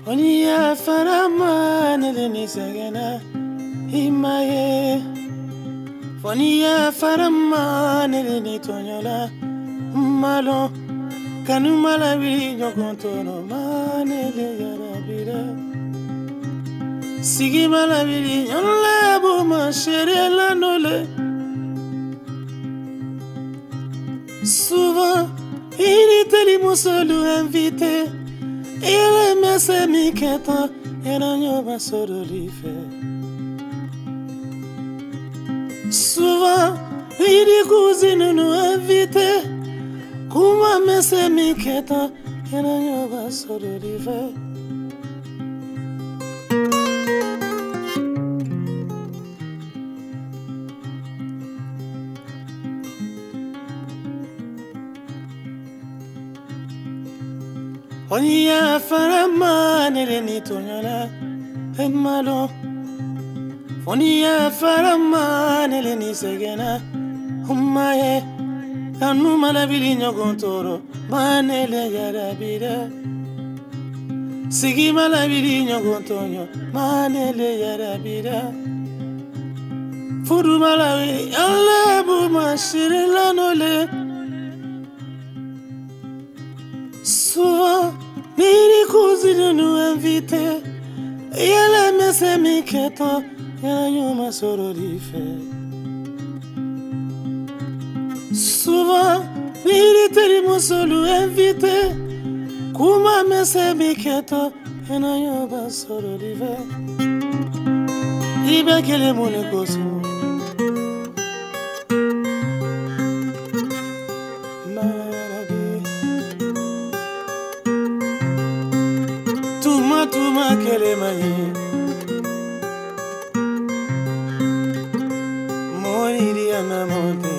Onia farama neleni sagana himaye. Fonia farama neleni tonyola malo kanu malawi nyokontono manele yarabira. Sigi malawi nyola bo ma chérie la nole. Souvent il était les mousselou invité. Il aimait ses miquettes et l'agneau va se relifer. Souvent, il dit cousine nous inviter. Comment mais ses miquettes et l'agneau va se relifer. On y a farama neleni tonyola e malo. On y a farama neleni segena umaye kanu malabili nyogontoro manele yarabira. Sigi malabili nyogontonyo manele yarabira. Fudu malawi alle bu mashire lanole. Souvent, les cousines nous invitent. Et elle aime ses miquettes. Et elle m'a sororifié. Souvent, les télémons nous invitent. Comment me ses miquettes. Et elle m'a sororifié. Il va qu'elle est mon écosse. Tuma kele manye Mori dia na monte